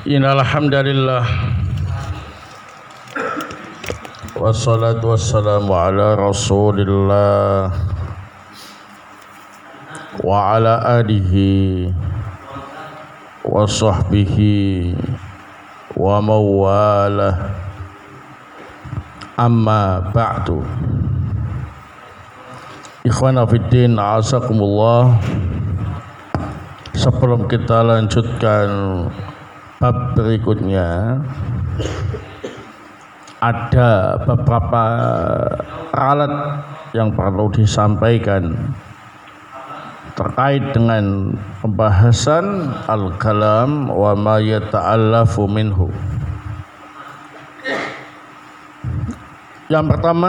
Innal hamdalillah wassalatu wassalamu ala Rasulillah wa ala alihi wa sahbihi wa mawalah. Amma ba'du. Ikhwana fiddin, a'azakumullah. Sebelum kita lanjutkan bab berikutnya, ada beberapa alat yang perlu disampaikan terkait dengan pembahasan al-kalam wa ma yata'allafu minhu. Yang pertama,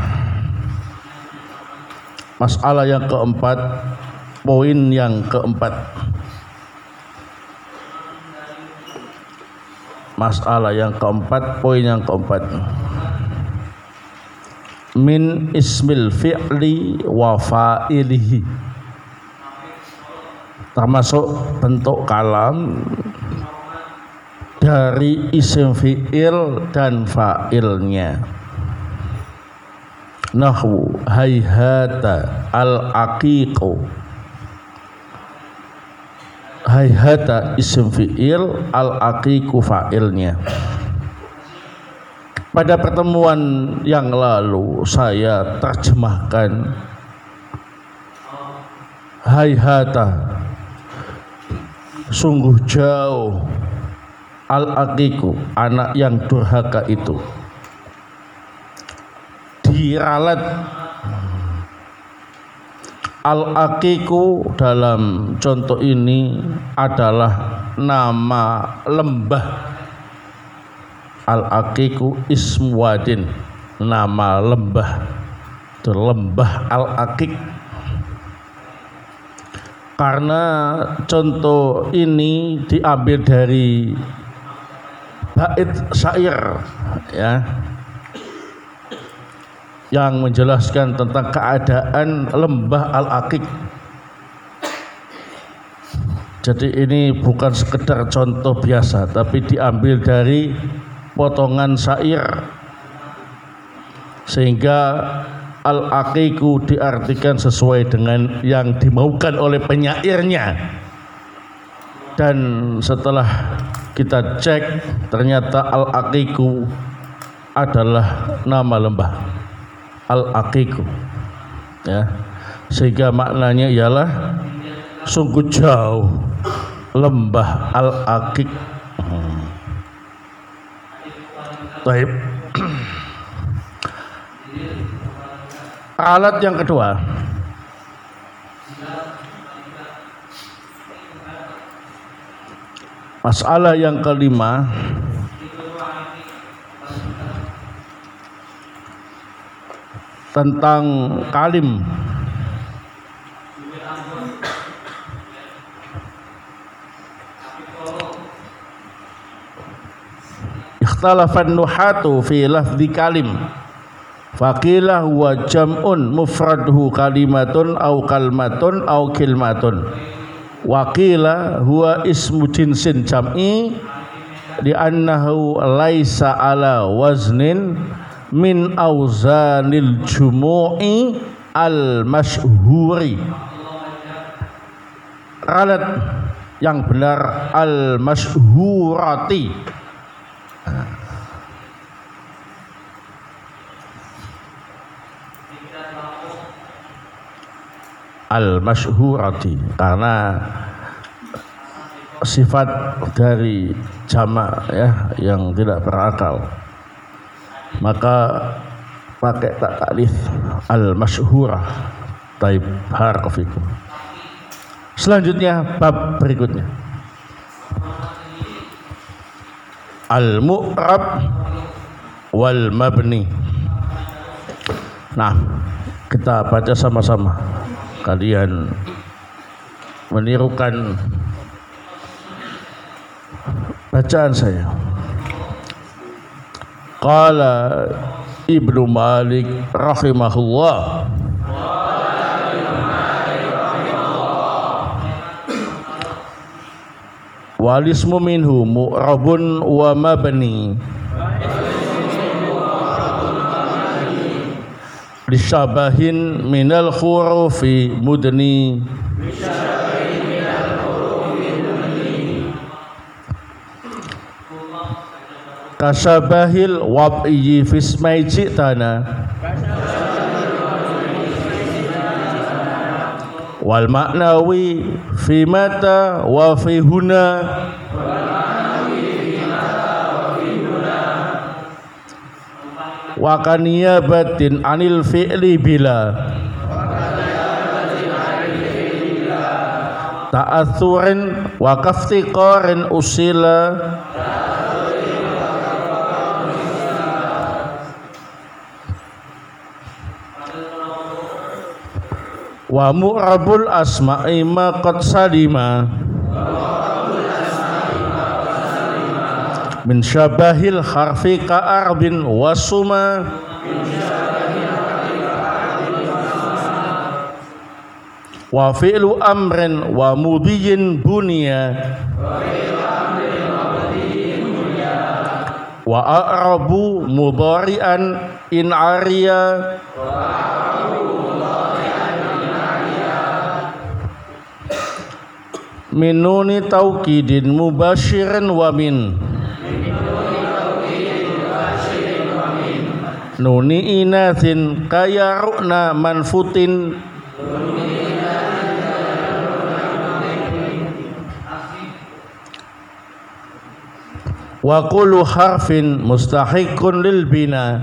masalah yang keempat, poin yang keempat. Masalah yang keempat, poin yang keempat. Min ismil fi'li wa fa'ilihi. Termasuk bentuk kalam dari isim fi'il dan fa'ilnya. Nahwu hayhata al-aqiqu. Hayhata isim fi'il, al-aqiqu fa'ilnya. Pada pertemuan yang lalu saya terjemahkan hayhata, sungguh jauh, al-aqiqu, anak yang durhaka itu. Diralat al-aqiqu dalam contoh ini adalah nama lembah. Al-aqiqu ismu wadin, nama lembah. Itu lembah al-aqiq. Karena contoh ini diambil dari bait syair, ya, yang menjelaskan tentang keadaan lembah al-aqiq. Jadi ini bukan sekedar contoh biasa, tapi diambil dari potongan syair, sehingga al-aqiqu diartikan sesuai dengan yang dimaukan oleh penyairnya. Dan setelah kita cek, ternyata al-aqiqu adalah nama lembah al-aqiqu, ya, sehingga maknanya ialah sungguh jauh lembah al-aqiq. Baik. Alat yang kedua, masalah yang kelima, tentang kalim. Ikhtalafan nuhatu fi lafzi kalim. Faqila huwa jam'un mufraduhu kalimatun au kalmatun au kilmatun. Waqila huwa ismu jinsin jam'i li'annahu laisa ala waznin min auzanil jumu'i al-masyhuri. Alat yang benar al-masyhurati. Al-masyhurati, karena sifat dari jamak, ya, yang tidak berakal, maka pakai tak taklif al-masyhurah. Taib, barakallahu. Selanjutnya bab berikutnya, al-mu'rab wal mabni. Nah, kita baca sama-sama. Kalian menirukan bacaan saya. Qala Ibnu Malik rahimahullah, walismu minhu mu'rabun wa mabni lisyabahin minal khurufi mudni kasyabahil wab'i fismai ji'tana wal maknawi fi mata wa fi huna wa kaniyabatin anil fi'li bila ta'athurin wa kaftiqarin usila wa mu'rabul asma'i ma qad salima min syabahil harfi ka'arbin wasuma wa fi'lu amrin wa mudhiyin bunya wa a'rabu mudhari'an in ariya min nuni taukidin mubashirin wa min nuni inathin kaya ru'na manfutin wa kullu harfin mustahiqun lil bina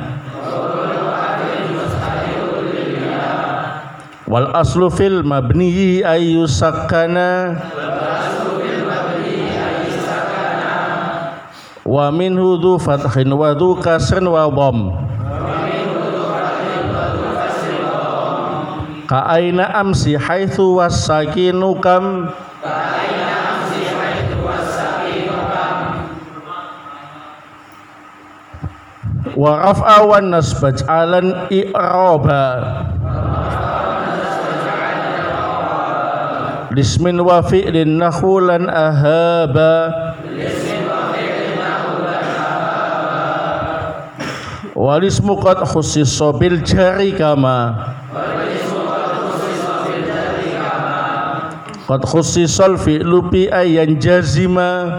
wal aslu fil mabniyi ayu sakana wa minhu dhu fathin wa dhu kasrin wa dham ka aina amsi haitsu wasakinu kam wa raf'a wan nasba ja'alan i'raba lismin wa fi'lin nahulan ahaba walismu qad khussisa bil jari kama qad khussisal fi'lu bi ayyan jazima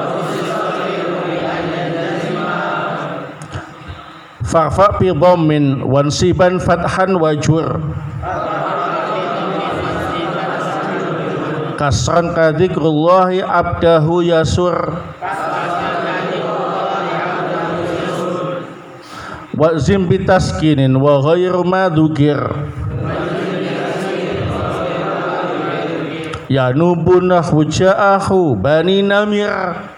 farfa bi dhammin wansiban fathan wajur kasran ka dzikrullahi abdahu yasur wa zim bitaskinin wa ghairu ma dzukir ya nubuna huja'ahu bani namir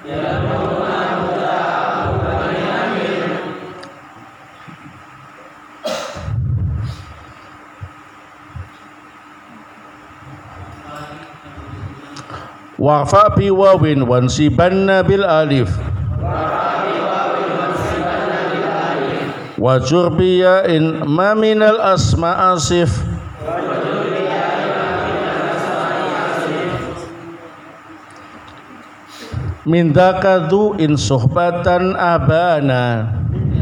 warfa bi wawin wansibanna bil alif wa jurbiya in ma minal asma asif min dzakadhu in suhbatan abana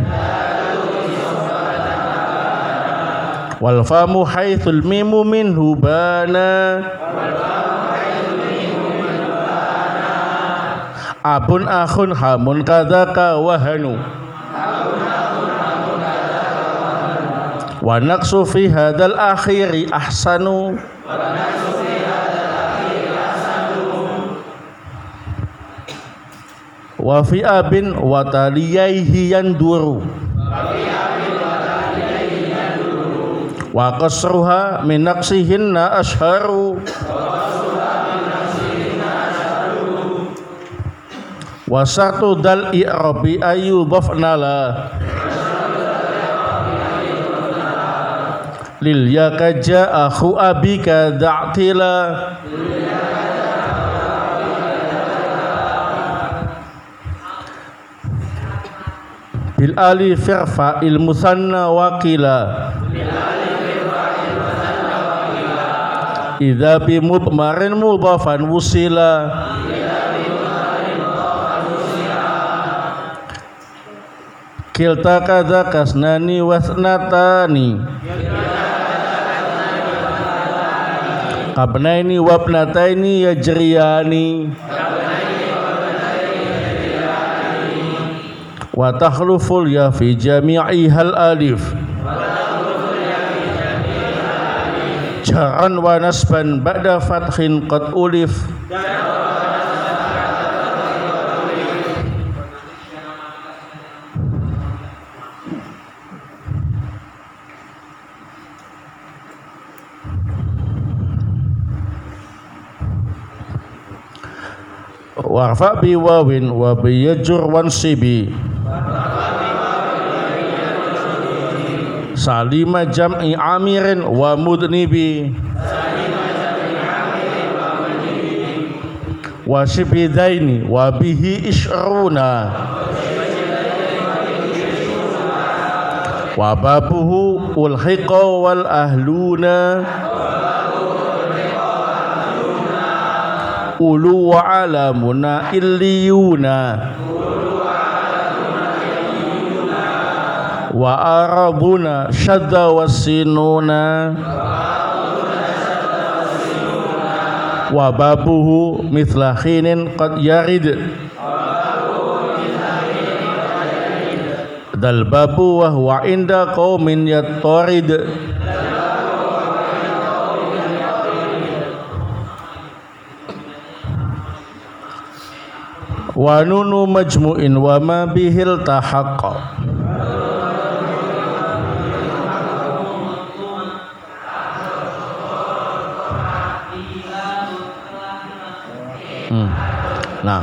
wal famu haitsul mimu minhu bana abun akhun hamun kadzaka wahanu wa naqsu fi hadzal akhiri ahsanu wa fi abin wa taliyaihi yanduru wa qasruha min naqsihinna ashharu wa satu dal i'rabi ayyudhafna la lil yakaja akhu abika da'tila bil alif irfa il musanna waqila idza bi mudmarin mudhafan wusila kilta kadza kasnani wasnatani qabnaini wabnataini yajriyani wa takhluful ya fi jami'ihal alif jaran wa nasban ba'da fathin qad ulif warfa bi wawin wa bi yajur wansibi salima jam'i amirin wa mudnibi wa shibidaini wa bihi ishruna wa babuhu ulhiqa wal ahluna ulu wa alamuna illiyuna wa arabuna syadda wasinuna wa babuhu mithla khinin qad yarid dal babu wa huwa inda qaumin yattarid wa nunu majmu'in wa ma bihil tahaqqa Nah,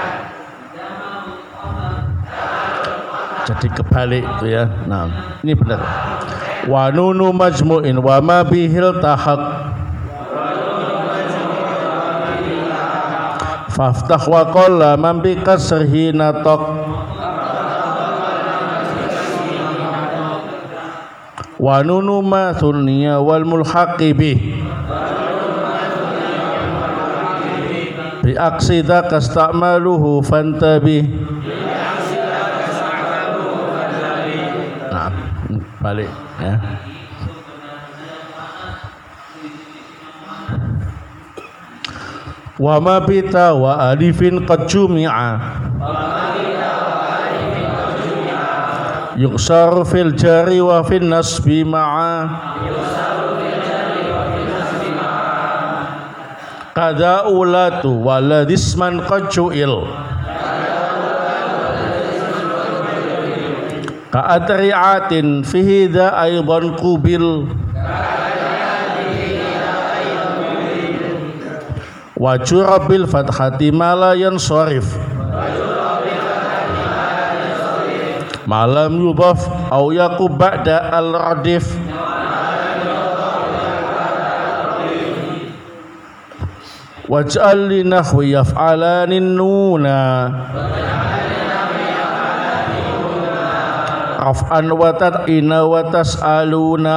jadi kebalik itu ya. Nah, ini benar. Wa nunu majmu'in wa ma bihil tahaq faftah wa qalla man bi kasrihi nataq wa nunu ma thunniya wal mulhaqi bih bi aksida kastamaluhu fantabi. Nah, balik ya. Wa ma bita wa alifin qad jumi'a yuksaru fil jari wa fil nasbi ma'a kada ulatu waladisman qad ju'il ka'adri'atin fihi dha aydan qubil wa jurabil fathati mala yansarif malam yudhaf au yaqub ba'da al-radif waj'al li nahwi yaf'alanin nuna raf'an wa tad'ina wa tas'aluna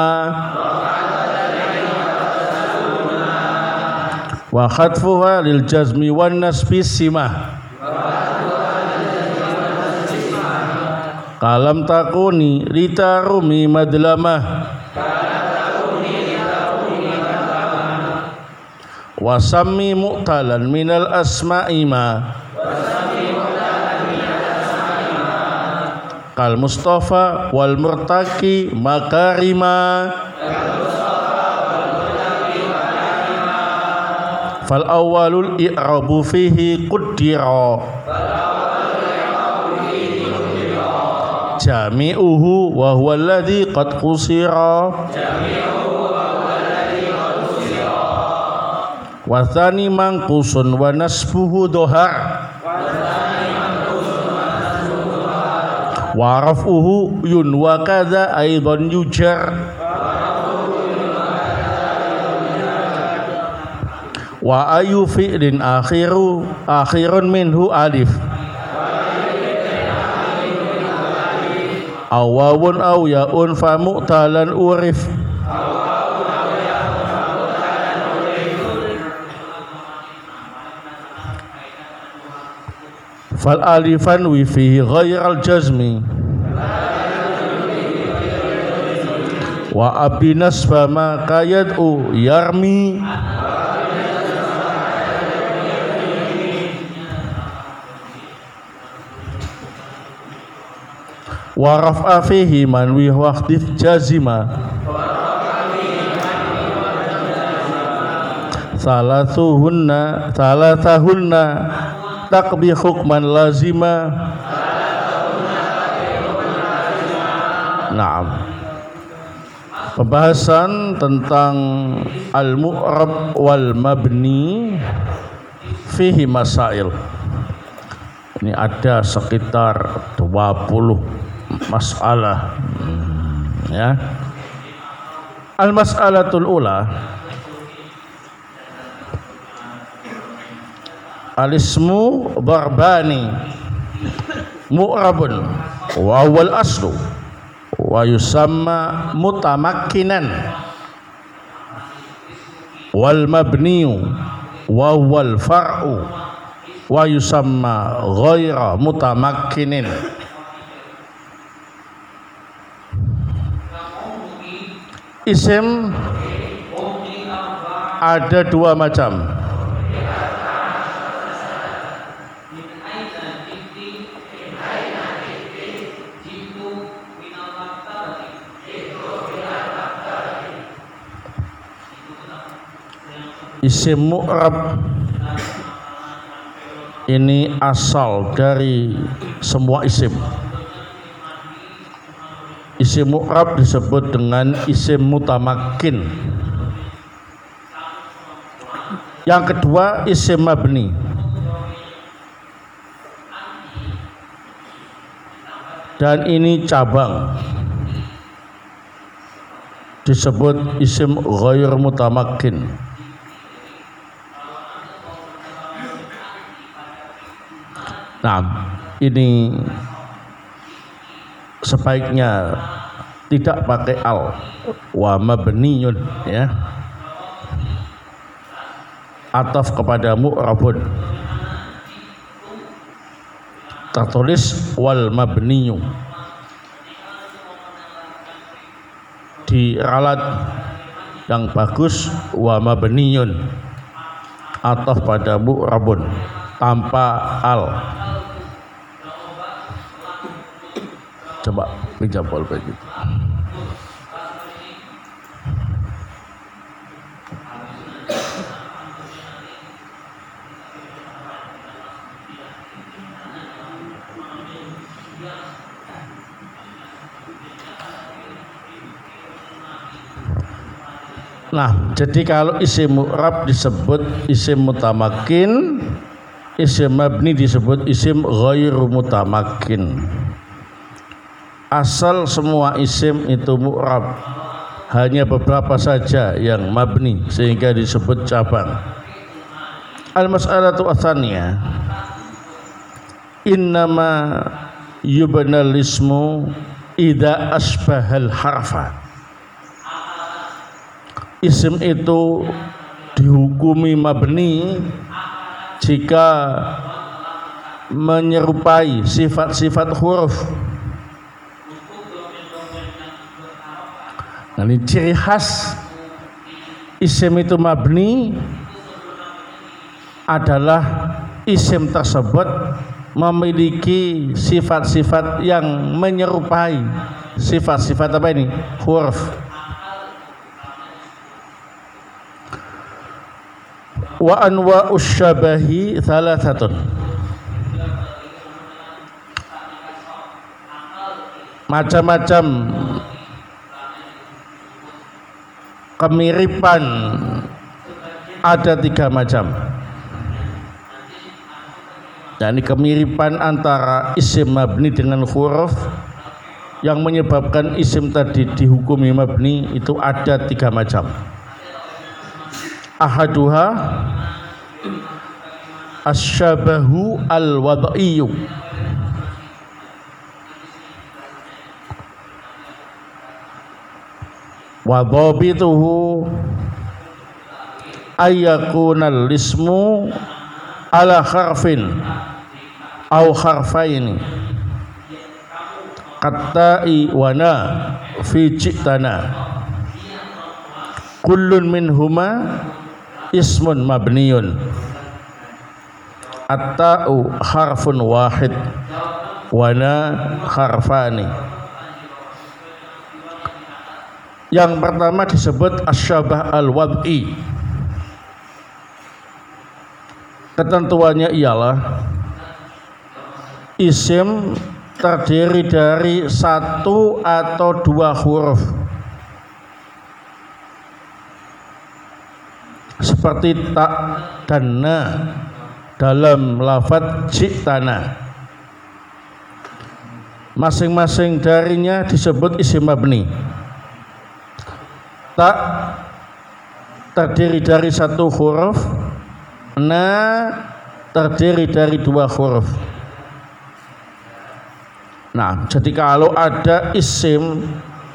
wa khatfuha lil jazmi wan nasbi simah kalam takuni litarumi madlamah wa sammi mu'talan minal asma'i ma kal mustafa wal murtaki makarima fal awwalul i'rabu fihi quddira jami'uhu wa huwa alladhi qad qusira wa thani manqusun wa nasbuhu dohar wa raf'uhu yun wa kadha aidan yujar wa ayu fi'lin akhirun minhu alif awawun aw yaun fa mu'talan urif fal alifan wi fihi ghairal jazmi wa abinas bama kayad'u yarmi wa raf'a fihi man wi waqtif jazima salatahunna takbi hukman lazima. Naam. Pembahasan tentang al-mu'rab wal mabni fihi masail. Ini ada sekitar 20 masalah. Ya. Al-mas'alatul ula, al-ismu darbani mu'rabun wa wal aslu wa yusamma mutamakkinan wal mabniyu wa wal far'u wa yusamma ghaira mutamakkinin. Isim ada dua macam. Isim mu'rab ini asal dari semua isim. Isim mu'rab disebut dengan isim mutamakkin. Yang kedua isim mabni. Dan ini cabang, disebut isim ghair mutamakkin. Nah, ini sebaiknya tidak pakai al wa mabniyun, ya, ataf kepada mu'rabun, tertulis wal mabniyu. Di ralat yang bagus wa mabniyun, ataf pada mu'rabun tanpa al. Coba pinjam pulpen gitu. Nah, jadi kalau isim mu'rab disebut isim mutamakkin, isim mabni disebut isim ghairu mutamakkin. Asal semua isim itu mu'rab, hanya beberapa saja yang mabni sehingga disebut cabang. Al-mas'alatu atsaniyah, innama yubnal ismu idza asbahal harfa. Isim itu dihukumi mabni jika menyerupai sifat-sifat huruf. Nah, ini ciri khas isim itu mabni adalah isim tersebut memiliki sifat-sifat yang menyerupai sifat-sifat apa ini? Huruf. Wa anwa'us syabahi thalathatun. Macam-macam kemiripan ada 3 macam. Yani kemiripan antara isim mabni dengan huruf yang menyebabkan isim tadi dihukumi mabni itu ada 3 macam. Ahaduha asyabahu al-wad'iyyu. Wa dhabituhu ayyakunal ismu ala harfin aw harfaini katta'i wana fi ji'tana. kullun minhuma ismun mabniyun. At-ta'u harfun wahid wa na harfani. Yang pertama disebut asyabah al-wad'i. Ketentuannya ialah isim terdiri dari satu atau dua huruf, seperti ta dan na dalam lafadz ji'tana. Masing-masing darinya disebut isim mabni. Ta terdiri dari satu huruf, na terdiri dari dua huruf. Nah, jadi kalau ada isim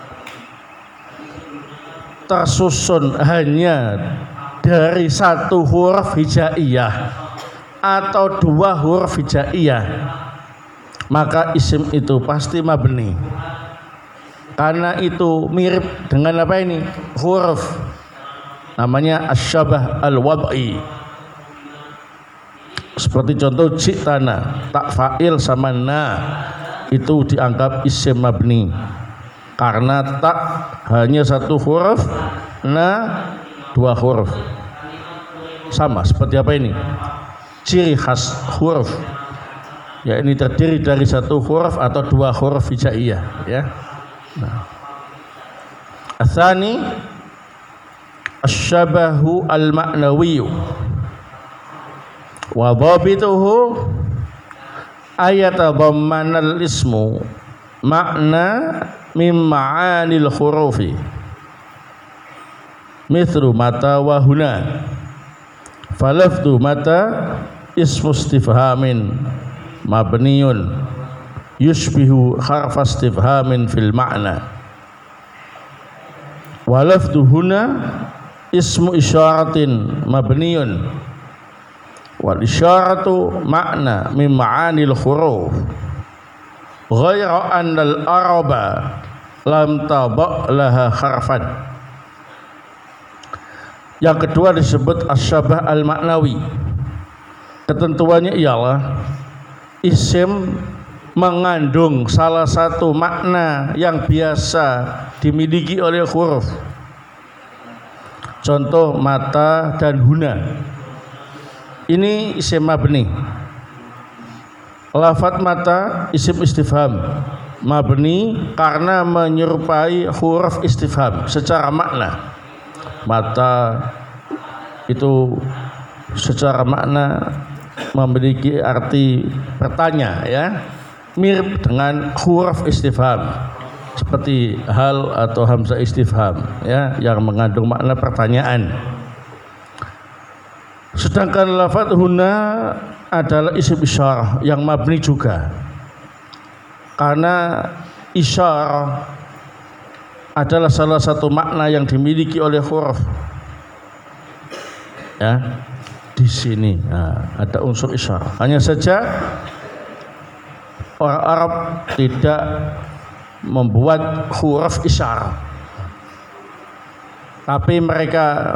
tersusun hanya dari satu huruf hijaiyah atau dua huruf hijaiyah, maka isim itu pasti mabni. Karena itu mirip dengan apa ini? Huruf. Namanya asyabah al-wad'i. Seperti contoh ji'tana, tak fa'il sama na itu dianggap isim mabni. Karena tak hanya satu huruf, na dua huruf. Sama seperti apa ini? Ciri khas huruf, ya ini terdiri dari satu huruf atau dua huruf hijaiyah, ya. Nah, asani asyabahu al-ma'nawiyu wa dhabituhu ayatadhammanal ismu makna min ma'anil hurufi mithlu mata wa huna. Falafdu mata ismu istifhamin mabniyun yushbihu harfa istifhamin fil ma'na. Walafdu huna ismu isyaratin mabniyun wal isyaratu makna min ma'anil huruf ghayra annal araba lam taba' laha harfan. Yang kedua disebut asyabah al-ma'nawi. Ketentuannya ialah isim mengandung salah satu makna yang biasa dimiliki oleh huruf. Contoh mata dan huna. Ini isim mabni. Lafadz mata isim istifham mabni karena menyerupai huruf istifham secara makna. Mata itu secara makna memiliki arti bertanya, ya, mirip dengan huruf istifham seperti hal atau hamzah istifham, ya, yang mengandung makna pertanyaan. Sedangkan lafadz huna adalah isim isyarah yang mabni juga karena isyarah adalah salah satu makna yang dimiliki oleh huruf, ya. Di sini ada unsur isyarah. Hanya saja orang Arab tidak membuat huruf isyarah, tapi mereka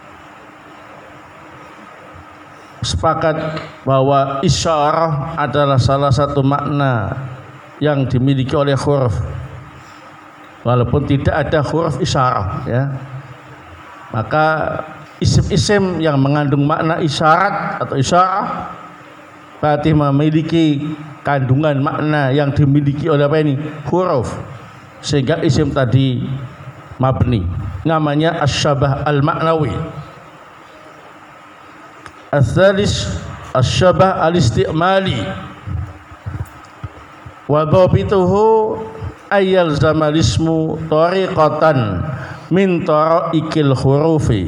sepakat bahwa isyarah adalah salah satu makna yang dimiliki oleh huruf. Walaupun tidak ada huruf isyarah, ya, maka isim-isim yang mengandung makna isyarat atau isyarah berarti memiliki kandungan makna yang dimiliki oleh apa ini? Huruf, sehingga isim tadi mabni. Namanya asyabah al-ma'nawi. Ats-tsalis asyabah al-isti'mali wa dhabituhu ayyal zamalismu tariqatan min taraikil hurufi.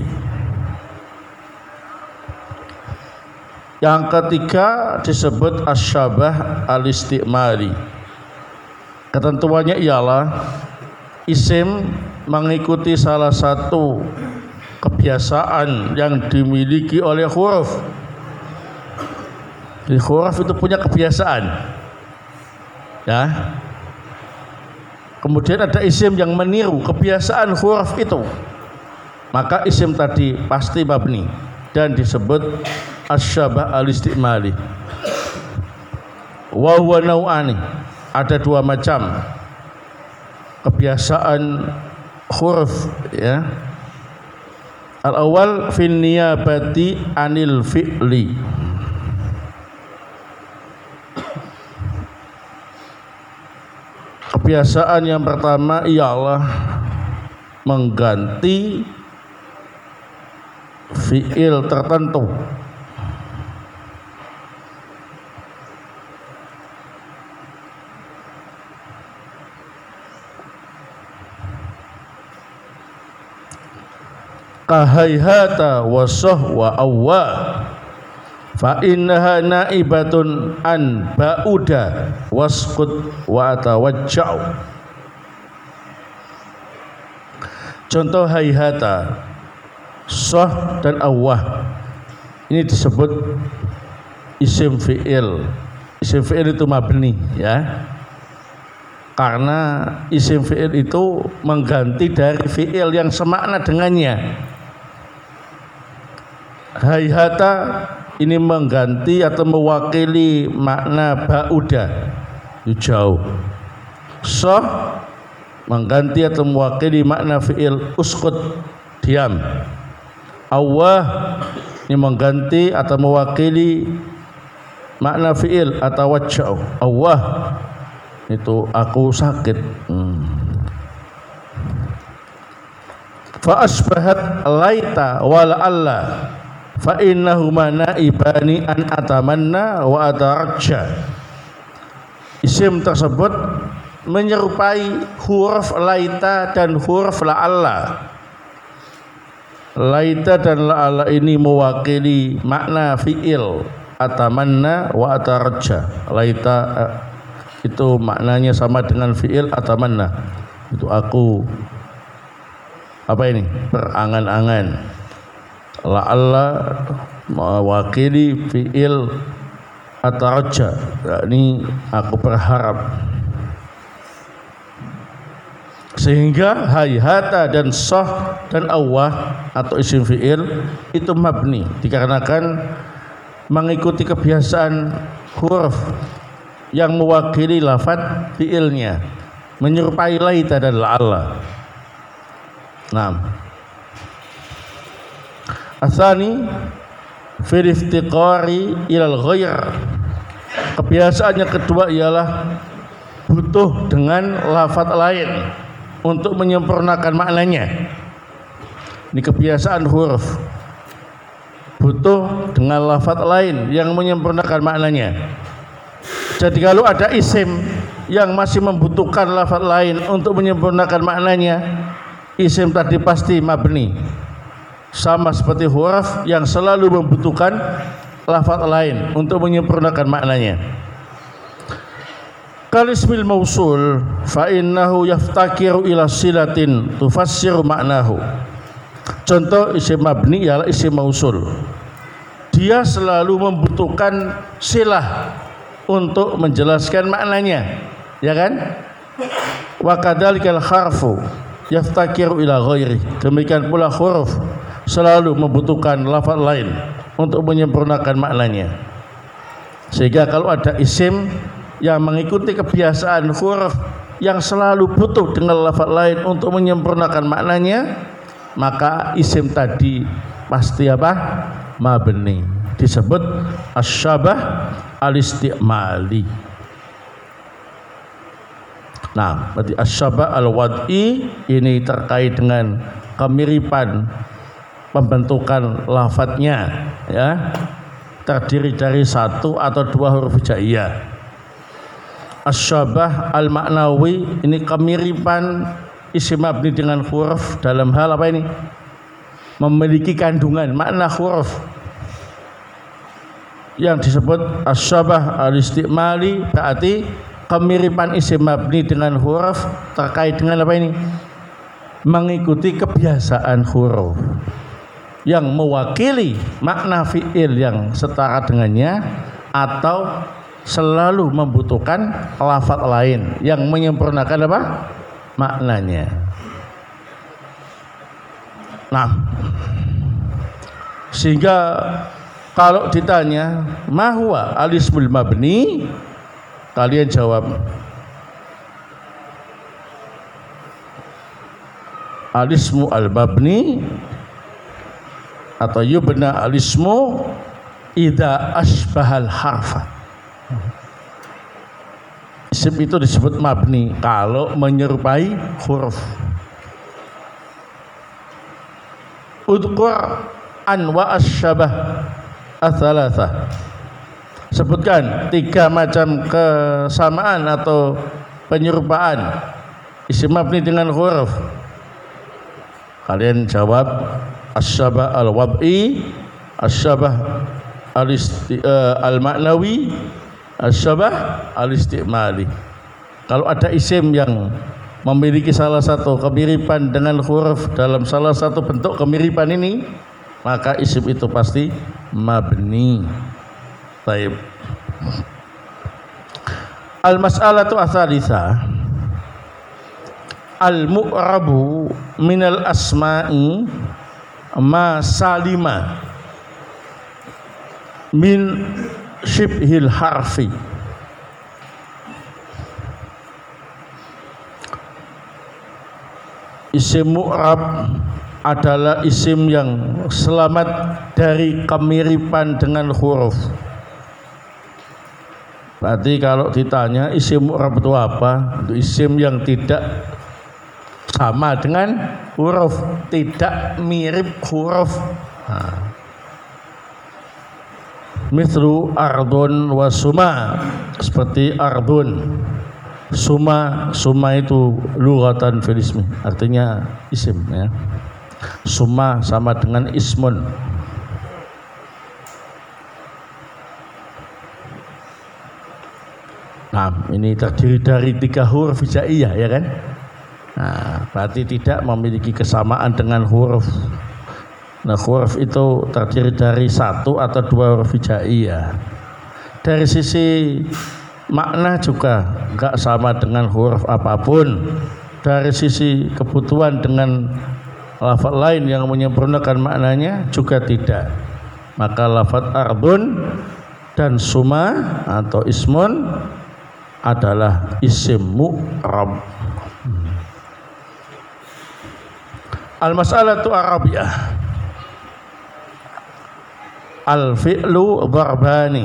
Yang ketiga disebut asyabah al-isti'mali. Ketentuannya ialah isim mengikuti salah satu kebiasaan yang dimiliki oleh huruf. Jadi huruf itu punya kebiasaan, ya. Kemudian ada isim yang meniru kebiasaan huruf itu. maka isim tadi pasti mabni dan disebut asyabah al-istimali. Wa huwa nau'ani, ada dua macam kebiasaan huruf ya. Al-awwal fin niyabati anil fi'li. Kebiasaan yang pertama ialah mengganti fi'il tertentu. Kahayhata wasah wa awwa fa innaha naibatun an ba'uda wasqut wa tawajja'u. Contoh hayhata, sah dan awwah ini disebut isim fi'il. Isim fi'il itu mabni ya, karena isim fi'il itu mengganti dari fi'il yang semakna dengannya. Hayhata ini mengganti atau mewakili makna ba'uda, jauh. Sah mengganti atau mewakili makna fi'il uskut, diam. Awwah ini mengganti atau mewakili makna fi'il atau wajja'u. Awwah itu aku sakit. Fa asbahat laita wal alla fa innahuma naibani an atamanna wa atarajja. Isim tersebut menyerupai huruf laita dan huruf la'alla. Laita dan la'alla ini mewakili makna fi'il atamanna wa atarajja. Laita itu maknanya sama dengan fi'il atamanna. Itu aku apa ini? Berangan-angan. La'alla mewakili fi'il ataraja, yakni aku berharap. Sehingga hayhata dan sah dan awwah atau isim fi'il itu mabni dikarenakan mengikuti kebiasaan huruf yang mewakili lafaz fi'ilnya, menyerupai laita dan la'alla. Nah, asani fil iftiqari ilal ghair. Kebiasaan yang kedua ialah butuh dengan lafaz lain untuk menyempurnakan maknanya. Ini kebiasaan huruf, butuh dengan lafaz lain yang menyempurnakan maknanya. Jadi kalau ada isim yang masih membutuhkan lafaz lain untuk menyempurnakan maknanya, isim tadi pasti mabni. Sama seperti huruf yang selalu membutuhkan lafaz lain untuk menyempurnakan maknanya. Kalismil mausul fa innahu yaftakiru ila silatin tufassiru maknahu. Contoh isim mabni ialah isim mausul. Dia selalu membutuhkan silah untuk menjelaskan maknanya, ya kan? Wa kadzalikal harfu yaftakiru ila ghairi. Demikian pula huruf selalu membutuhkan lafaz lain untuk menyempurnakan maknanya. Sehingga kalau ada isim yang mengikuti kebiasaan huruf yang selalu butuh dengan lafaz lain untuk menyempurnakan maknanya, maka isim tadi pasti apa? Mabni. Disebut asyabah al-istimali. Nah, berarti asyabah al-wad'i ini terkait dengan kemiripan pembentukan lafadznya, ya, terdiri dari satu atau dua huruf hijaiyah. Asyabah al-ma'nawi ini kemiripan isim mabni dengan huruf dalam hal apa ini? Memiliki kandungan makna huruf yang disebut asyabah al-istimali, berarti kemiripan isim mabni dengan huruf terkait dengan apa ini? Mengikuti kebiasaan huruf yang mewakili makna fi'il yang setara dengannya atau selalu membutuhkan lafaz lain yang menyempurnakan apa? Maknanya. Nah, sehingga kalau ditanya mahwa alismul mabni, kalian jawab alismu al-mabni atau yubna alismu idza asbahal harfa. Isim itu disebut mabni kalau menyerupai huruf. Udhkur anwa asyabah ats-tsalatsa. Sebutkan 3 macam kesamaan atau penyerupaan isim mabni dengan huruf. Kalian jawab asyabah al-wad'i, asyabah al-ma'nawi, asyabah al-istimali. Kalau ada isim yang memiliki salah satu kemiripan dengan huruf dalam salah satu bentuk kemiripan ini, maka isim itu pasti mabni. Baik. Al-mas'alatu ats-tsalitsah, al-mu'rabu minal asma'i ma salima min syibhil harfi. Isim mu'rab adalah isim yang selamat dari kemiripan dengan huruf. Berarti kalau ditanya isim mu'rab itu apa? Itu isim yang tidak sama dengan huruf, tidak mirip huruf. Mithlu ardun wa suma, seperti ardun, suma. Suma itu lughatan fil ismi, artinya isim ya. Suma sama dengan ismun. Nah, ini terdiri dari 3 huruf hijaiyah ya kan? Nah, berarti tidak memiliki kesamaan dengan huruf. Nah, huruf itu terdiri dari 1 atau 2 huruf hijaiyah. Dari sisi makna juga enggak sama dengan huruf apapun. Dari sisi kebutuhan dengan lafaz lain yang menyempurnakan maknanya juga tidak. Maka lafaz ardun dan suma atau ismun adalah isim mu'rab. Al-mas'alatu arabiyah, al-fi'lu darbani.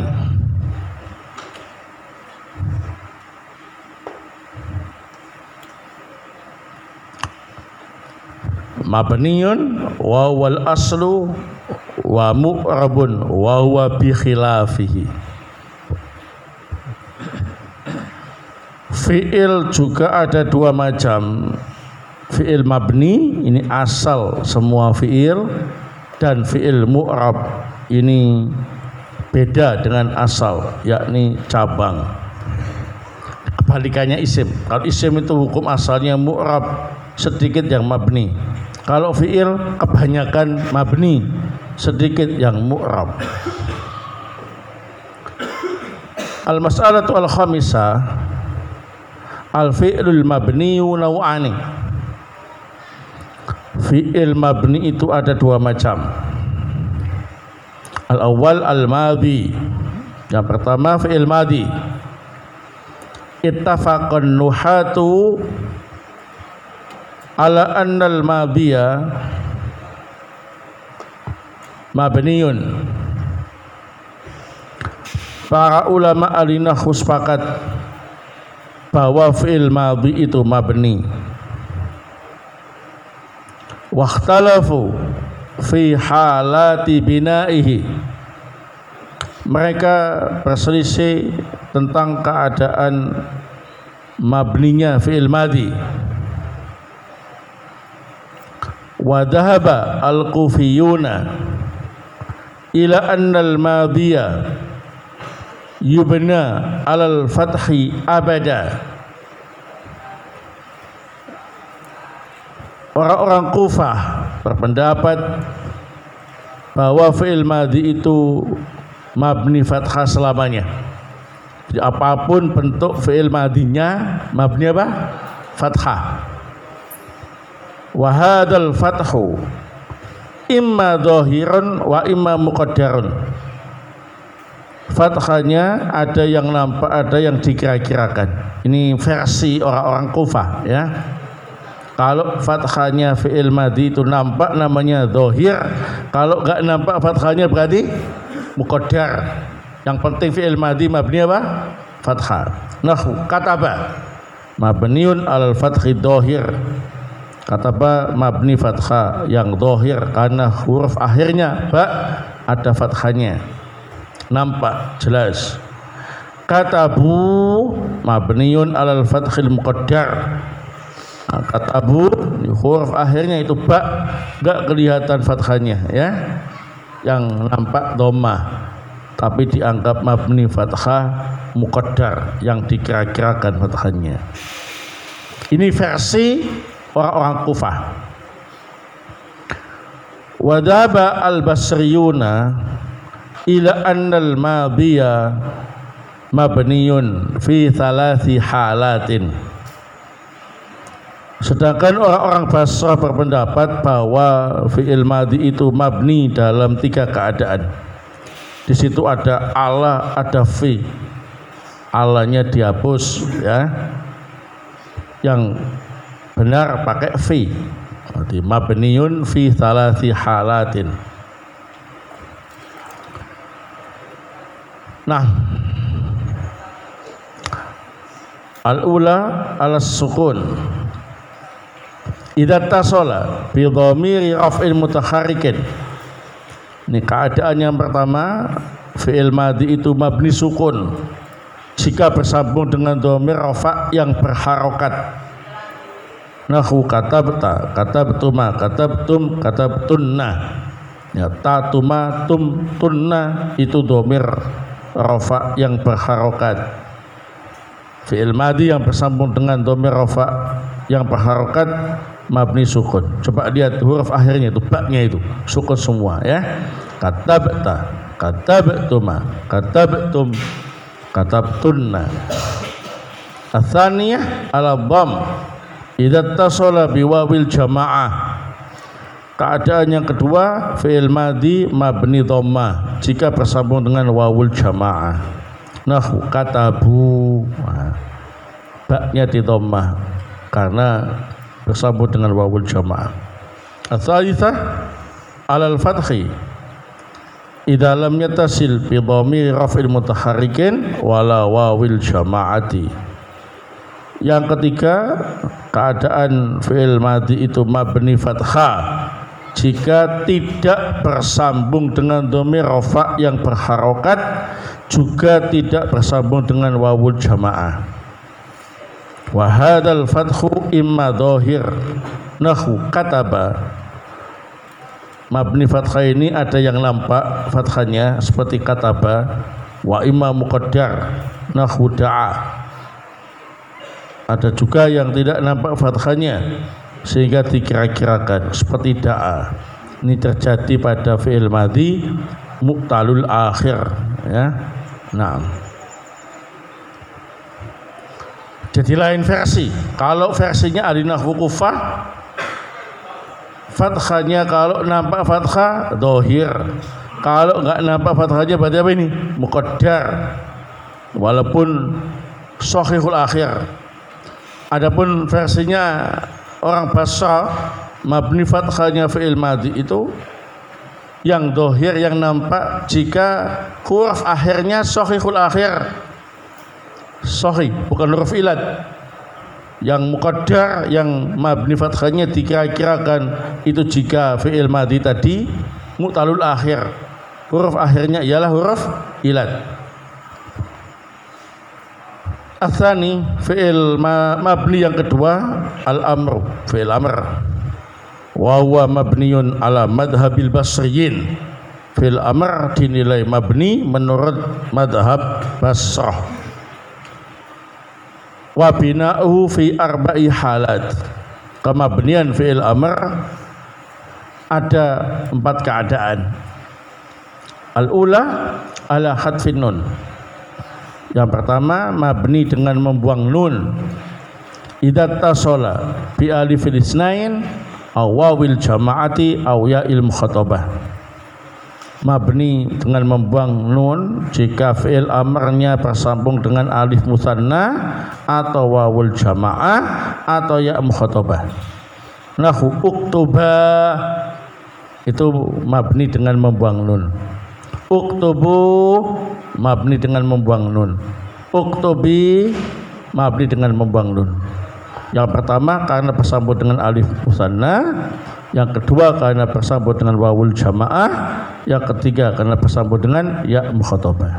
Mabniyun wa wal aslu wa mu'rabun wa huwa bi khilafihi. Fi'il juga ada 2 macam. Fi'il mabni, ini asal semua fi'il, dan fi'il mu'rab, ini beda dengan asal, yakni cabang. Kebalikannya isim. Kalau isim itu hukum asalnya mu'rab, sedikit yang mabni. Kalau fi'il kebanyakan mabni, sedikit yang mu'rab. Al-mas'alatu al-khamisah, al-fi'lul mabniyu naw'ani. Fi'il mabni itu ada 2 macam. Al-awwal al-madhi. Yang pertama fi'il madhi. Ittafaqan nuhatu ala anna al-madhiya mabniyun. Para ulama al-nahwu sepakat bahwa fi'il madhi itu mabni. Wakhtalafu fi halati binaihi. Mereka berselisih tentang keadaan mabninya fi'il madhi. Wa dhahaba al-kufiyuna ila anna al-madhiya yubna alal fathi abada. Orang-orang Kufah berpendapat bahwa fi'il madhi itu mabni fathah selamanya. Jadi apapun bentuk fi'il madhinya, mabni apa? Fathah. Wa hadzal fathu imma dhahirun wa imma muqaddarun. Fathahnya ada yang nampak, ada yang dikira-kirakan. Ini versi orang-orang Kufah ya. Kalau fathahnya fi'il madhi itu nampak namanya dhahir, kalau enggak nampak fathahnya berarti muqaddar. Yang penting fi'il madhi mabni apa? Fathah. Nahwu kataba mabniun alal fathi dhahir. Kataba mabni fathah yang dhahir karena huruf akhirnya ba ada fathahnya. Nampak jelas. Katabu mabniun alal fathil muqaddar. Katabu huruf akhirnya itu ba, enggak kelihatan fathahnya ya. Yang nampak dhammah tapi dianggap mabni fathah muqaddar yang dikira-kirakan fathahnya. Ini versi orang-orang Kufah. Wadaba al-basriyuna ila annal madhiya mabniyun fi thalathi halatin. Sedangkan orang-orang Basrah berpendapat bahwa fi'il madhi itu mabni dalam 3 keadaan. Di situ ada ala, ada fi. Alanya dihapus ya. Yang benar pakai fi. Berarti mabniyun fi thalathi halatin. Nah, al-ula ala sukun. Idza tasala bi dhamiri raf'il mutaharrikin. Ini keadaan yang pertama, fi'il madhi itu mabni sukun jika bersambung dengan dhamir rafa' yang berharokat. Nahwu katabta, katabtuma, katabtum, katabtunna. Ya, tatuma, tum, tunna itu dhamir rafa' yang berharokat. Fi'il madhi yang bersambung dengan dhamir rafa' yang berharokat mabni sukun. Coba lihat huruf akhirnya itu, ba-nya itu sukun semua ya. Katabta, katabtuma, katabtum, katabtunna. Atsaniyah ala dhamm idza tasala biwawil jamaah. Keadaan yang kedua, fi'il madhi mabni dhammah jika bersambung dengan wawul jamaah. Nahwu katabu, ba-nya di dhammah karena bersambung dengan wawul jamaah. Ats-tsalitsah alal fathi idza lam yatasil bi dhamir raf'il mutaharrikin wala wawil jamaati. Yang ketiga, keadaan fi'il madhi itu mabni fathah jika tidak bersambung dengan dhamir rafa' yang berharokat, juga tidak bersambung dengan wawul jamaah. Wa hadzal fathu imma dhahir. Nahwu kataba. Mabni fathah ini ada yang nampak fathahnya seperti kataba, wa imma muqaddar. Nahwu da'a. Ada juga yang tidak nampak fathahnya sehingga dikira-kirakan seperti da'a. Ini terjadi pada fi'il madhi muqtalul akhir ya. Nah, jadi lain versi. Kalau versinya ahli nahwu Kufah, fathahnya kalau nampak fathah dhahir, kalau enggak nampak fathahnya berarti apa ini? Muqaddar. Walaupun shahihul akhir. Adapun versinya orang Basrah, mabni fathahnya fi'il madhi itu yang dhahir, yang nampak jika huruf akhirnya shahihul akhir. Sahih, bukan huruf ilat. Yang muqaddar, yang mabni fathahnya dikira-kirakan itu jika fi'il madhi tadi mu'talul akhir, huruf akhirnya ialah huruf ilat. Atsani fi'il mabni yang kedua al-amru, fi'il amr. Wa huwa mabniun ala madhabil basriyin. Fi'il amr dinilai mabni menurut madhab Basrah. Wa bina'uhu fi arba'i halat. Kemabnian fi'il amr ada 4 keadaan. Al-ula ala hadfin nun. Yang pertama mabni dengan membuang nun. Idza tasala bi alifil isnain awawil jama'ati aw ya'il mukhatabah. Mabni dengan membuang nun jika fi'il amarnya bersambung dengan alif musanna atau wawul jama'ah atau ya mukhatabah. Nahu uktuba itu mabni dengan membuang nun. Uktubu mabni dengan membuang nun. Uktubi mabni dengan membuang nun. Yang pertama karena bersambung dengan alif musanna, yang kedua karena bersambung dengan wawul jamaah, yang ketiga karena bersambung dengan ya mukhatabah.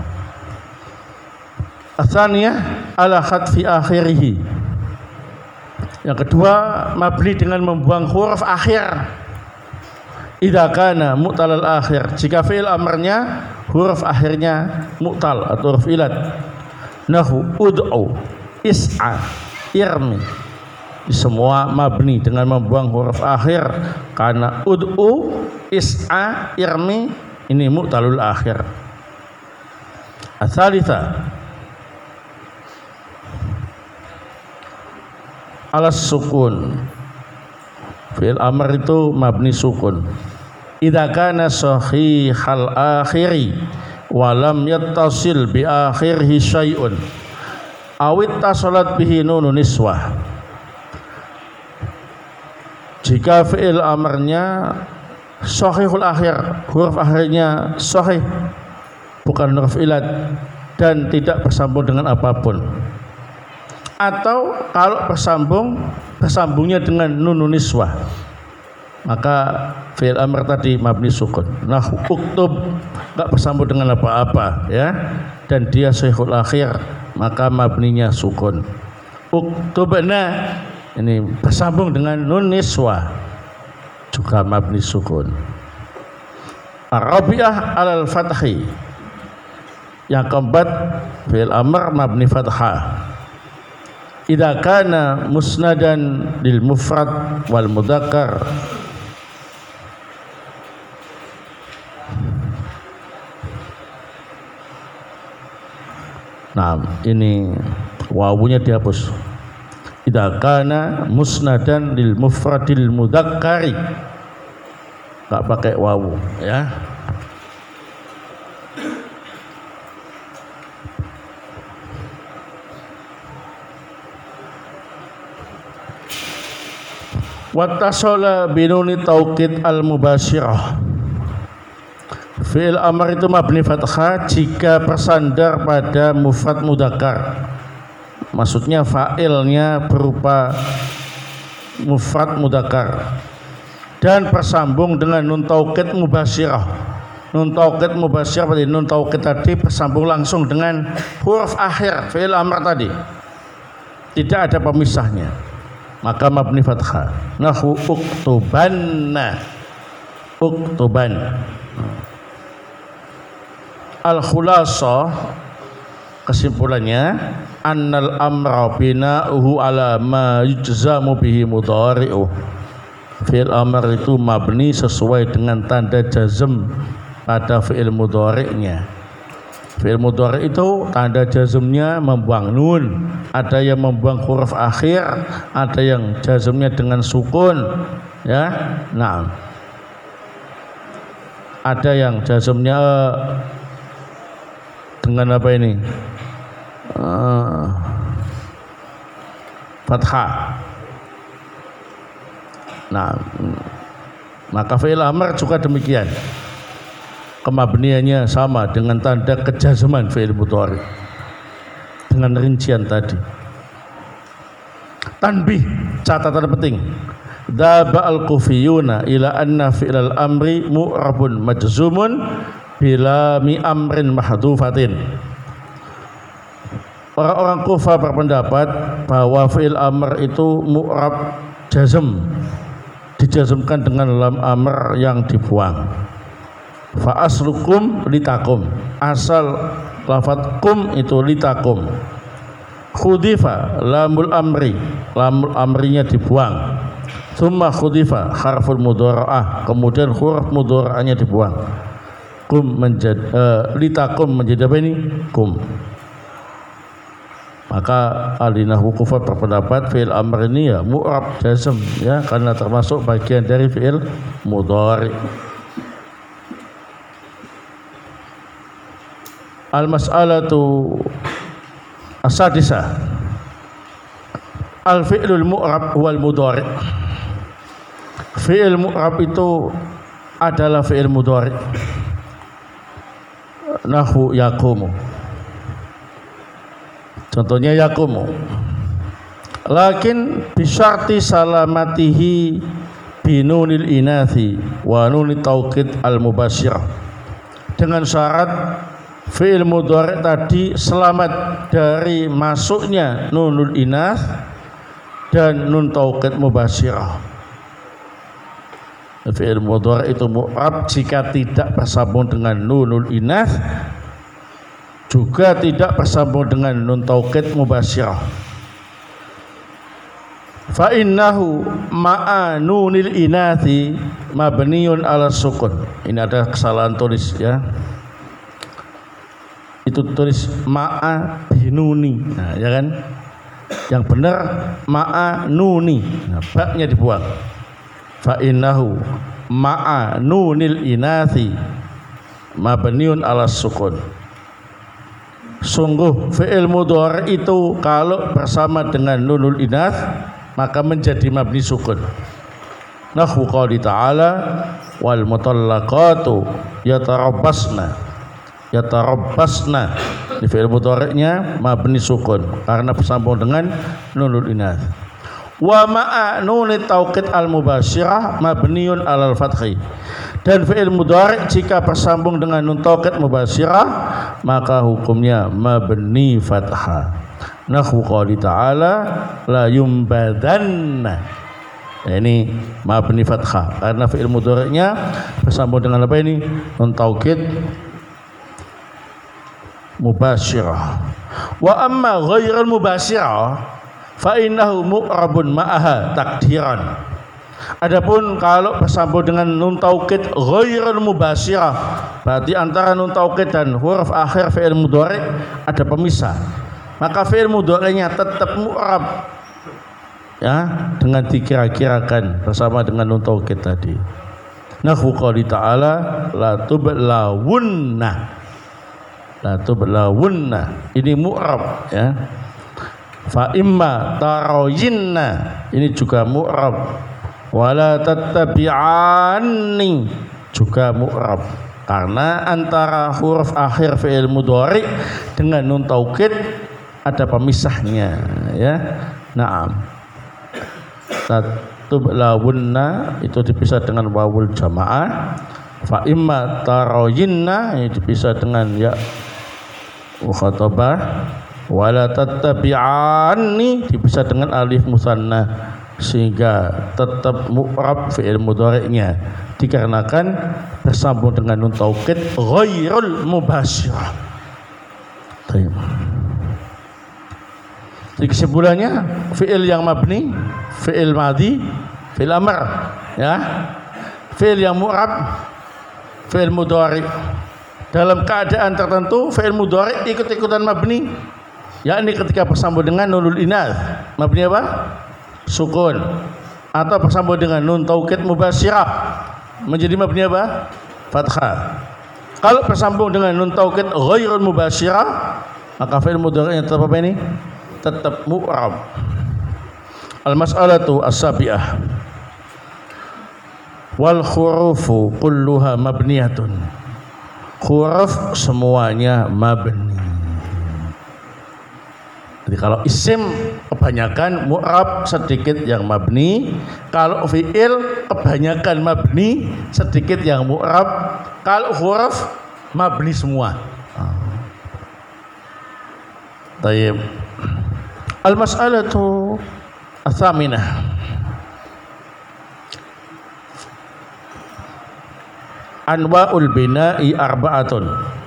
Atsaniyah ala khatfi akhirih. Yang kedua mabni dengan membuang huruf akhir. Idza kana mu'tal al-akhir, jika fi'il amarnya huruf akhirnya mu'tal atau huruf ilat. Nahu ud'u, is'a, irmi. Semua mabni dengan membuang huruf akhir karena ud'u, is'a, irmi ini mu'talul akhir. Ats-tsalitsah alas sukun. Fi'il amr itu mabni sukun. Idza kana sahihal akhiri wa lam yattasil bi akhirhi syai'un awit tasalat bihi nunun niswah. Jika fi'il amarnya sahihul akhir, huruf akhirnya sahih bukan huruf ilat dan tidak bersambung dengan apapun, atau kalau bersambungnya dengan nunun niswah, maka fi'il amr tadi mabni sukun. Nah, uktub enggak bersambung dengan apa-apa ya, dan dia sahihul akhir, maka mabninya sukun. Uktubna ini bersambung dengan nun niswah juga mabni sukun. Ar-rabi'ah alal fathi. Yang keempat fi'il amr mabni fathah. Idza kana musnadan lil mufrad wal mudzakkar Nah, ini wawunya dihapus. Idza kana musnadan lil mufradil mudzakkari, enggak pakai wawu ya. Wattasala binuni taukid al mubasyirah. Fi'il amr itu mabni fathah jika bersandar pada mufrad mudzakkar. Maksudnya fa'ilnya berupa mufrad mudzakkar dan bersambung dengan nun taukid mubasyirah. Nun taukid mubasyirah berarti nun taukid tadi bersambung langsung dengan huruf akhir fi'il amr tadi. Tidak ada pemisahnya. Maka mabni fathah. Nahu uktubanna. Uktuban. Al-khulasah, kesimpulannya annal amra bina'uhu ala ma yujzamu bihi mudhari'uh. Fi'il amr itu mabni sesuai dengan tanda jazm pada fi'il mudhari'nya. Fi'il mudhari' itu tanda jazmnya membuang nun, ada yang membuang huruf akhir, ada yang jazmnya dengan sukun ya. Nah, ada yang jazmnya dengan apa ini? Fathah. Nah, maka fi'il amr juga demikian. Kemabniannya sama dengan tanda kejazman fi'il mudhari dengan rincian tadi. Tanbih, catatan penting. Dzaba al-kufiyuna ila anna fi'il amri mu'rabun majzumun bila mi amrin mahdhufatin. Orang-orang Kufah berpendapat bahwa fi'il amr itu mu'rab jazm, dijazmkan dengan lam amr yang dibuang. Fa aslukum litakum, asal lafadz kum itu litakum. Khudifa lamul amri, lamul amrinya dibuang. Tsumma khudifa harful mudhara'ah, kemudian huruf mudhara'ahnya dibuang. Kum menjadi litakum menjadi apa ini? Kum. Maka ahli nahwu kufat berpendapat fi'il amr ini ya mu'rab jazm ya, karena termasuk bagian dari fi'il mudhari. Al-mas'alatu as-sadisah al-fi'lul mu'rab wal mudhari. Fi'il mu'rab itu adalah fi'il mudhari. Nahwu yaqumu, contohnya yaqumu, lakin bisyarti salamatihi binunil inathi wa nunit taukid al-mubasyirah, dengan syarat fi'il mudhari tadi selamat dari masuknya nunul inath dan nun taukid mubasyirah. Fi'il mudhari itu mu'rab jika tidak bersambung dengan nunul inath, juga tidak bersambung dengan nun taukid mubasyirah. Fa innahu ma'a nunil inathi mabniun ala sukun. Ini ada kesalahan tulis ya. Itu tulis ma'a binuni. Nah, ya kan? Yang benar ma'a nuni. Nah, baknya dibuang. Fa innahu ma'a nunil inathi mabniun ala sukun. Sungguh fi'il mudhari itu kalau bersama dengan nunul inath maka menjadi mabni sukun. Nahwu qouli ta'ala wal mutallaqatu yatarabbasna. Di fi'il mudhari'nya mabni sukun karena bersambung dengan nunul inath. Wa ma'a nunit taukid al-mubasyirah mabniun alal fathi. Dan fi'il mudhari jika bersambung dengan nun taukid mubasyirah maka hukumnya mabni fathah. Nahwu qouli ta'ala la yumbadanna. Nah, ini mabni fathah karena fi'il mudhari'nya bersambung dengan apa ini? Nun taukid mubasyirah. Wa amma ghairul mubasyirah fa innahu mu'rabun ma'aha takdiran. Adapun kalau bersambung dengan nun taukid ghairul mubasyirah, berarti antara nun taukid dan huruf akhir fi'il mudhari ada pemisah, maka fi'il mudhari'nya tetap mu'rab ya, dengan dikira-kirakan bersama dengan nun taukid tadi. Nahwu qouli ta'ala la tublawunna. Ini mu'rab ya. Fa imma tarayinna, ini juga mu'rab. Wala tattabi'anni, juga mu'rab karena antara huruf akhir fi'il mudhari dengan nun taukid ada pemisahnya ya. Naam. Tublawunna itu dipisah dengan wawul jamaah. Fa imma tarayinna ini dipisah dengan ya mukhatabah. Wala tattabi'anni dipisah dengan alif musanna, sehingga tetap mu'rab fi'il mudhari'nya dikarenakan bersambung dengan nun taukid ghairul mubasyirah. Jadi kesimpulannya fi'il yang mabni, fi'il madhi, fi'il amr ya. Fi'il yang mu'rab, fi'il mudhari' dalam keadaan tertentu fi'il mudhari' ikut-ikutan mabni, yakni ketika bersambung dengan nunul inath mabni apa? Sukun, atau bersambung dengan nun taukid mubasyirah menjadi mabni apa? Fathah. Kalau bersambung dengan nun taukid ghairul mubasyirah maka fi'il mudhari'nya tetap apa ini? Tetap mu'rab. Al-mas'alatu as-sabi'ah wal hurufu kulluha mabniyatun. Huruf semuanya mabni. Jadi kalau isim kebanyakan mu'rab, sedikit yang mabni. Kalau fi'il kebanyakan mabni, sedikit yang mu'rab. Kalau huruf mabni semua. Tayyib. Al-mas'alatu ats-tsaminah. Anwa'ul bina'i arba'atun.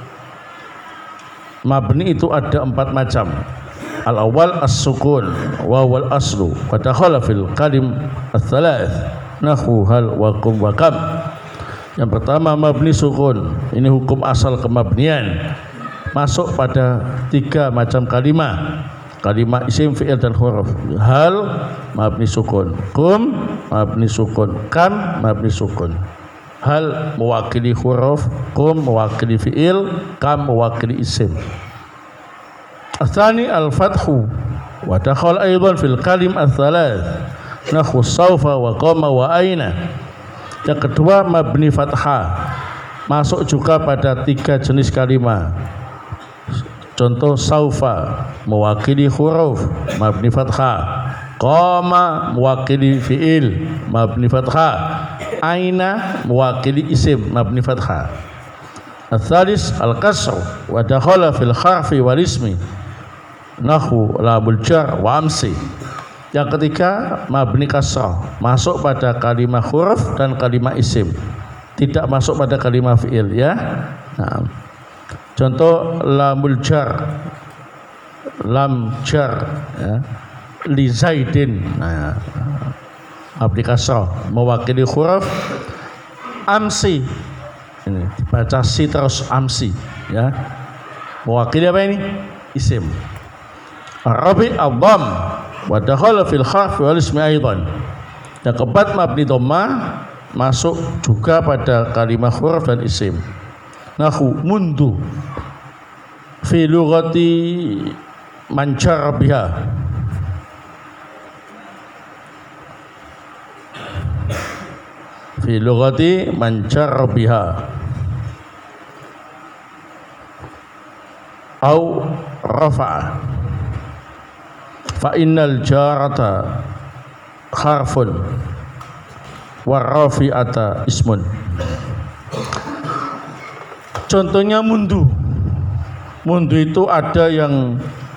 Mabni itu ada 4 macam. Al-awwal as-sukun wa wal aslu wa dakhala fil kalim ats-tsalath nahwu hal wa kum wa kam. Yang pertama mabni sukun. Ini hukum asal kemabnian. Masuk pada 3 macam kalimat. Kalimat isim, fi'il dan huruf. Hal mabni sukun, kum mabni sukun, kam mabni sukun. Hal mewakili huruf, kum mewakili fi'il, kam mewakili isim. Atsani al-fathu wa dakhal aidan fil kalim ats-tsalath nahu sawfa wa qama wa aina. Yang kedua mabni fathah, masuk juga pada 3 jenis kalimat. Contoh saufa mewakili huruf mabni fathah, qama mewakili fi'il mabni fathah, aina mewakili isim mabni fathah. Ats-tsalis al-kasr wa dakhala fil harfi wal ismi nahu lamul jar wa amsi. Yang ketiga mabni kasrah, masuk pada kalimat huruf dan kalimat isim, tidak masuk pada kalimat fi'il ya. Nah, contoh lamul jar, lam jar ya, li zaidin. Nah, mabni kasrah mewakili huruf. Amsi ini dibaca si terus amsi ya, mewakili apa ini? Isim. Rabi ad-dhamm wa dakhala fil harfi wal ismi aidan. Yang keempat mabni dhammah, masuk juga pada kalimat huruf dan isim. Nahu mundu fi lughati man jar biha. Fi lughati man jar biha au rafa'a fa innal jarata harfun wa rafi'ata ismun. Contohnya mundu. Mundu itu ada yang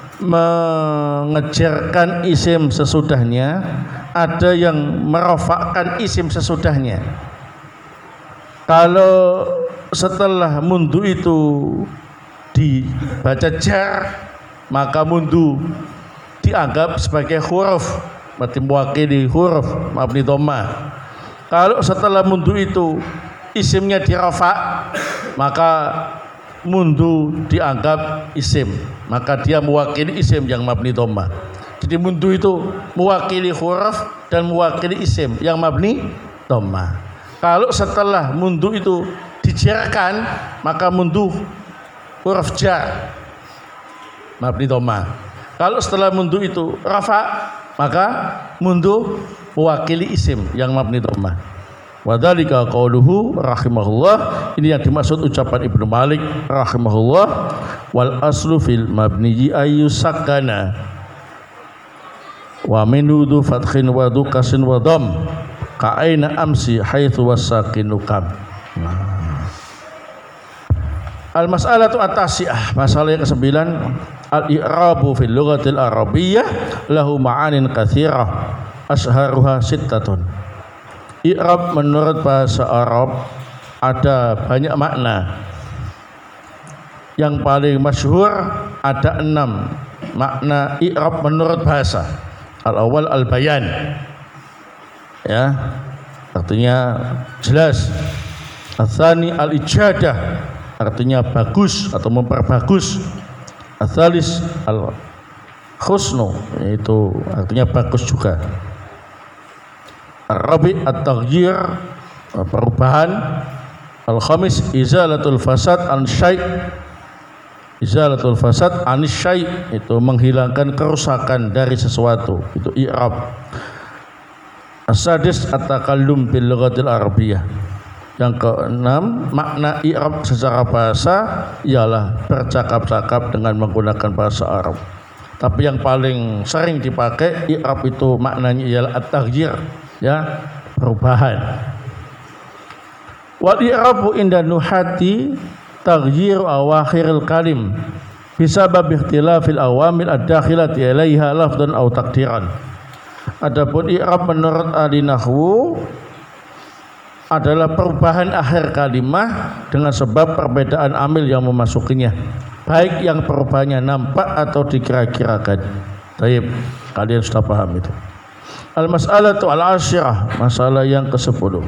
mengejarkan isim sesudahnya, ada yang merofakkan isim sesudahnya. Kalau setelah mundu itu dibaca jar, maka mundu dianggap sebagai huruf, berarti mewakili huruf mabni dhammah. Kalau setelah mundu itu isimnya dirafa, maka mundu dianggap isim, maka dia mewakili isim yang mabni dhammah. Jadi mundu itu mewakili huruf dan mewakili isim yang mabni dhammah. Kalau setelah mundu itu dijarkan, maka mundu huruf jar mabni dhammah. Kalau setelah mundu itu rafa, maka mundu mewakili isim yang mabni dhammah. Wa dzalika qauluhu rahimahullah, ini yang dimaksud ucapan Ibnu Malik rahimahullah, wal aslu fil mabni ayyusakana wa minhu dhu fathin wa dhu kasrin wa dham ka aina amsi haitsu wasakinu kam. Al mas'alatu at-tasi'ah, masalah yang ke-9, al-i'rabu fil lughatil arabiyyah lahu ma'anin katsirah asharuha sittatun. I'rab menurut bahasa Arab ada banyak makna. Yang paling masyhur ada 6 makna i'rab menurut bahasa. Al-awwal al-bayan, ya, artinya jelas. Ats-tsani al-ijadah, artinya bagus atau memperbagus. Ats-tsalis al-husnu, yaitu artinya bagus juga. Ar-rabi at-taghyir, perubahan. Al-khamis izalatul fasad an syai', izalatul fasad an syai', itu menghilangkan kerusakan dari sesuatu, itu i'rab. As-sadis at-takallum bil lughatil arabiyyah. Yang ke-6 makna i'rab secara bahasa ialah bercakap-cakap dengan menggunakan bahasa Arab. Tapi yang paling sering dipakai i'rab itu maknanya ialah at-taghyir, ya, perubahan. Wal i'rabu inda nuhati taghyiru awakhiril kalim bisabab ikhtilafil awamil ad-dakhilati ilaiha lafdhan aw taqdiran. Adapun i'rab menurut ahli nahwu adalah perubahan akhir kalimah dengan sebab perbedaan amil yang memasukinya, baik yang perubahannya nampak atau dikira-kirakan. Baik, kalian sudah paham itu. Al-mas'alatu al-ashirah, masalah yang ke-10.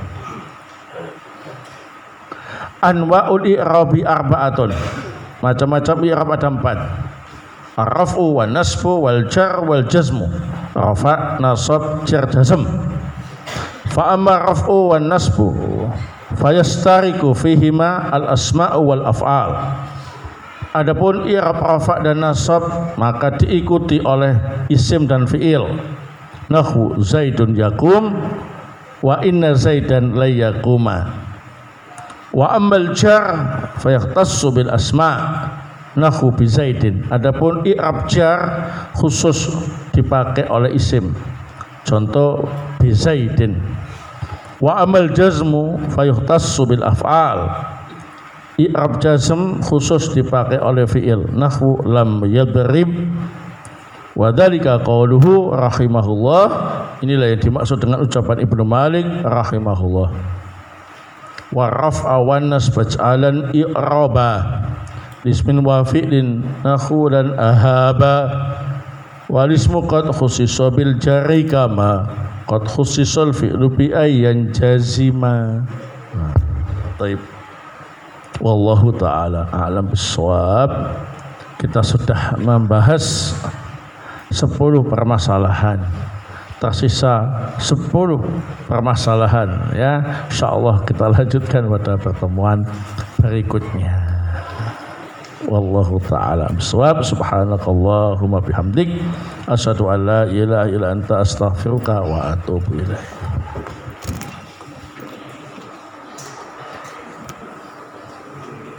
Anwa'ul i'rabi arba'atun. Macam-macam i'rab ada 4. ar-raf'u wan nasbu wal jar wal jazmu. Rafa, nasab, jar, jazm. Fa amma raf'u wan nasbu fayastariku fihima al asma'u wal af'al. Adapun i'rab rafa dan nasab maka diikuti oleh isim dan fi'il. Nahwu Zaidun yakum wa inna Zaidan la yakuma. Wa ammal jar fayakhtassu bil asma' nahwu bi Zaidin. Adapun i'rab jar khusus dipakai oleh isim. Contoh bi Zaidin. Wa amal jazmu fayukhtassu bil af'al. I'rab jazm khusus dipakai oleh fi'il. Nahwu lam yadrib. Wa dzalika qauluhu rahimahullah. Inilah yang dimaksud dengan ucapan Ibnu Malik rahimahullah. Wa raf'a wan nasb ja'alan i'raba ismin wa fi'lin nahwu dan ahaba. Wal ismu qad khussisa bil jari kama qad khussisal fi'lu bi ayyan jazima. Baik. Wallahu taala a'lam bissawab. Kita sudah membahas 10 permasalahan. Tersisa 10 permasalahan ya. Insyaallah kita lanjutkan pada pertemuan berikutnya. Wallahu ta'ala bisawab. Subhanakallahumma bihamdik asyhadu an la ilaha illa anta astaghfiruka wa atubu ilaik.